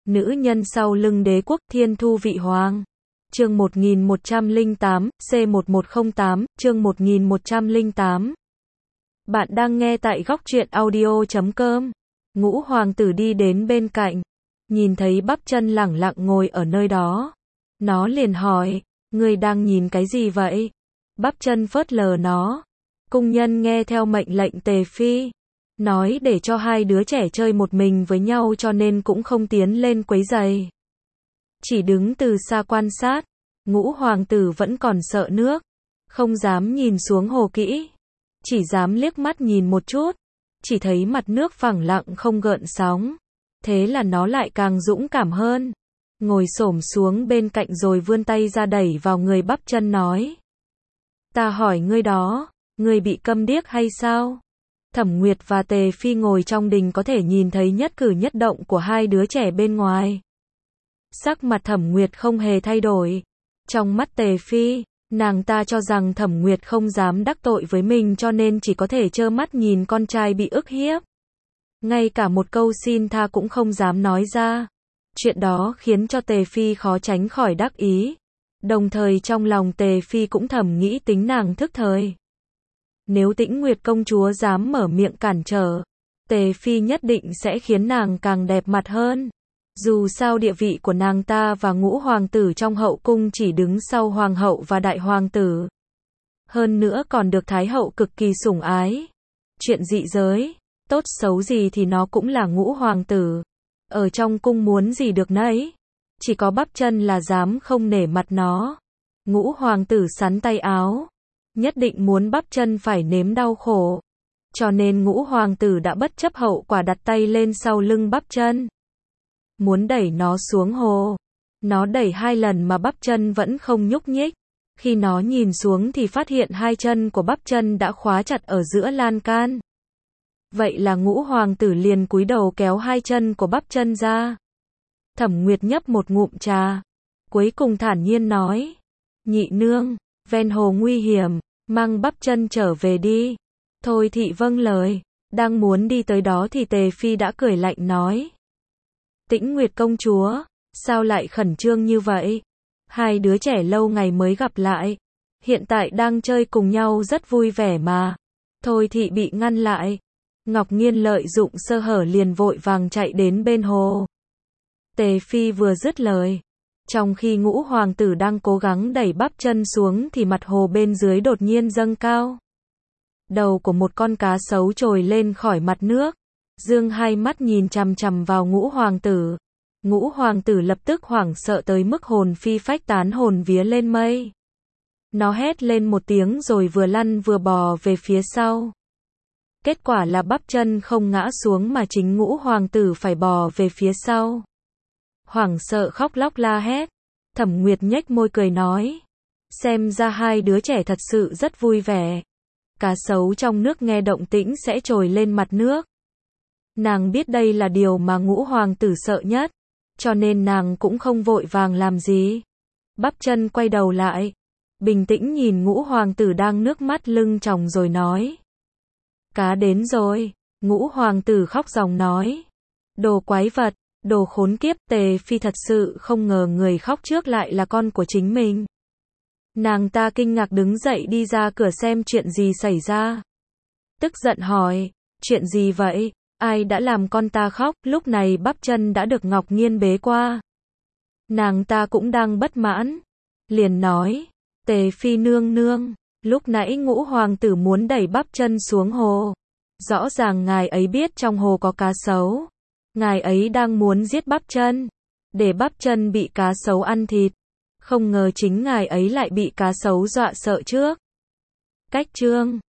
Nữ nhân sau lưng đế quốc Thiên Thu Vị Hoàng. Chương 1108, C1108, chương 1108. Bạn đang nghe tại góc truyện audio.com. Ngũ hoàng tử đi đến bên cạnh, nhìn thấy bắp chân lẳng lặng ngồi ở nơi đó. Nó liền hỏi, ngươi đang nhìn cái gì vậy? Bắp chân phớt lờ nó. Cung nhân nghe theo mệnh lệnh Tề Phi, nói để cho hai đứa trẻ chơi một mình với nhau cho nên cũng không tiến lên quấy rầy. Chỉ đứng từ xa quan sát. Ngũ hoàng tử vẫn còn sợ nước, không dám nhìn xuống hồ kỹ, chỉ dám liếc mắt nhìn một chút, chỉ thấy mặt nước phẳng lặng không gợn sóng. Thế là nó lại càng dũng cảm hơn, ngồi xổm xuống bên cạnh rồi vươn tay ra đẩy vào người bắp chân nói. Ta hỏi ngươi đó, ngươi bị câm điếc hay sao? Thẩm Nguyệt và Tề Phi ngồi trong đình có thể nhìn thấy nhất cử nhất động của hai đứa trẻ bên ngoài. Sắc mặt Thẩm Nguyệt không hề thay đổi. Trong mắt Tề Phi, nàng ta cho rằng Thẩm Nguyệt không dám đắc tội với mình cho nên chỉ có thể trơ mắt nhìn con trai bị ức hiếp. Ngay cả một câu xin tha cũng không dám nói ra. Chuyện đó khiến cho Tề Phi khó tránh khỏi đắc ý. Đồng thời trong lòng Tề Phi cũng thầm nghĩ tính nàng thức thời. Nếu Tĩnh Nguyệt công chúa dám mở miệng cản trở, Tề Phi nhất định sẽ khiến nàng càng đẹp mặt hơn. Dù sao địa vị của nàng ta và ngũ hoàng tử trong hậu cung chỉ đứng sau hoàng hậu và đại hoàng tử. Hơn nữa còn được thái hậu cực kỳ sủng ái. Chuyện dị giới, tốt xấu gì thì nó cũng là ngũ hoàng tử. Ở trong cung muốn gì được nấy. Chỉ có bắp chân là dám không nể mặt nó. Ngũ hoàng tử sắn tay áo, nhất định muốn bắp chân phải nếm đau khổ. Cho nên ngũ hoàng tử đã bất chấp hậu quả đặt tay lên sau lưng bắp chân, muốn đẩy nó xuống hồ. Nó đẩy 2 lần mà bắp chân vẫn không nhúc nhích. Khi nó nhìn xuống thì phát hiện 2 chân của bắp chân đã khóa chặt ở giữa lan can. Vậy là ngũ hoàng tử liền cúi đầu kéo 2 chân của bắp chân ra. Thẩm Nguyệt nhấp một ngụm trà, cuối cùng thản nhiên nói, nhị nương, ven hồ nguy hiểm, mang bắp chân trở về đi. Thôi thị vâng lời. Đang muốn đi tới đó thì Tề Phi đã cười lạnh nói, Tĩnh Nguyệt công chúa, sao lại khẩn trương như vậy? Hai đứa trẻ lâu ngày mới gặp lại, hiện tại đang chơi cùng nhau rất vui vẻ mà. Thôi thị bị ngăn lại. Ngọc Nghiên lợi dụng sơ hở liền vội vàng chạy đến bên hồ. Tề Phi vừa dứt lời, trong khi ngũ hoàng tử đang cố gắng đẩy bắp chân xuống thì mặt hồ bên dưới đột nhiên dâng cao. Đầu của một con cá sấu trồi lên khỏi mặt nước, dương 2 mắt nhìn chằm chằm vào ngũ hoàng tử. Ngũ hoàng tử lập tức hoảng sợ tới mức hồn phi phách tán, hồn vía lên mây. Nó hét lên một tiếng rồi vừa lăn vừa bò về phía sau. Kết quả là bắp chân không ngã xuống mà chính ngũ hoàng tử phải bò về phía sau. Hoảng sợ khóc lóc la hét. Thẩm Nguyệt nhếch môi cười nói, xem ra hai đứa trẻ thật sự rất vui vẻ. Cá sấu trong nước nghe động tĩnh sẽ trồi lên mặt nước. Nàng biết đây là điều mà ngũ hoàng tử sợ nhất, cho nên nàng cũng không vội vàng làm gì. Bắp chân quay đầu lại, bình tĩnh nhìn ngũ hoàng tử đang nước mắt lưng tròng rồi nói, cá đến rồi. Ngũ hoàng tử khóc ròng nói, đồ quái vật, đồ khốn kiếp. Tề Phi thật sự không ngờ người khóc trước lại là con của chính mình. Nàng ta kinh ngạc đứng dậy đi ra cửa xem chuyện gì xảy ra. Tức giận hỏi, chuyện gì vậy? Ai đã làm con ta khóc? Lúc này bắp chân đã được Ngọc Nghiên bế qua. Nàng ta cũng đang bất mãn, liền nói, Tề Phi nương nương, lúc nãy ngũ hoàng tử muốn đẩy bắp chân xuống hồ. Rõ ràng ngài ấy biết trong hồ có cá sấu. Ngài ấy đang muốn giết bắp chân, để bắp chân bị cá sấu ăn thịt. Không ngờ chính ngài ấy lại bị cá sấu dọa sợ trước. Cách chương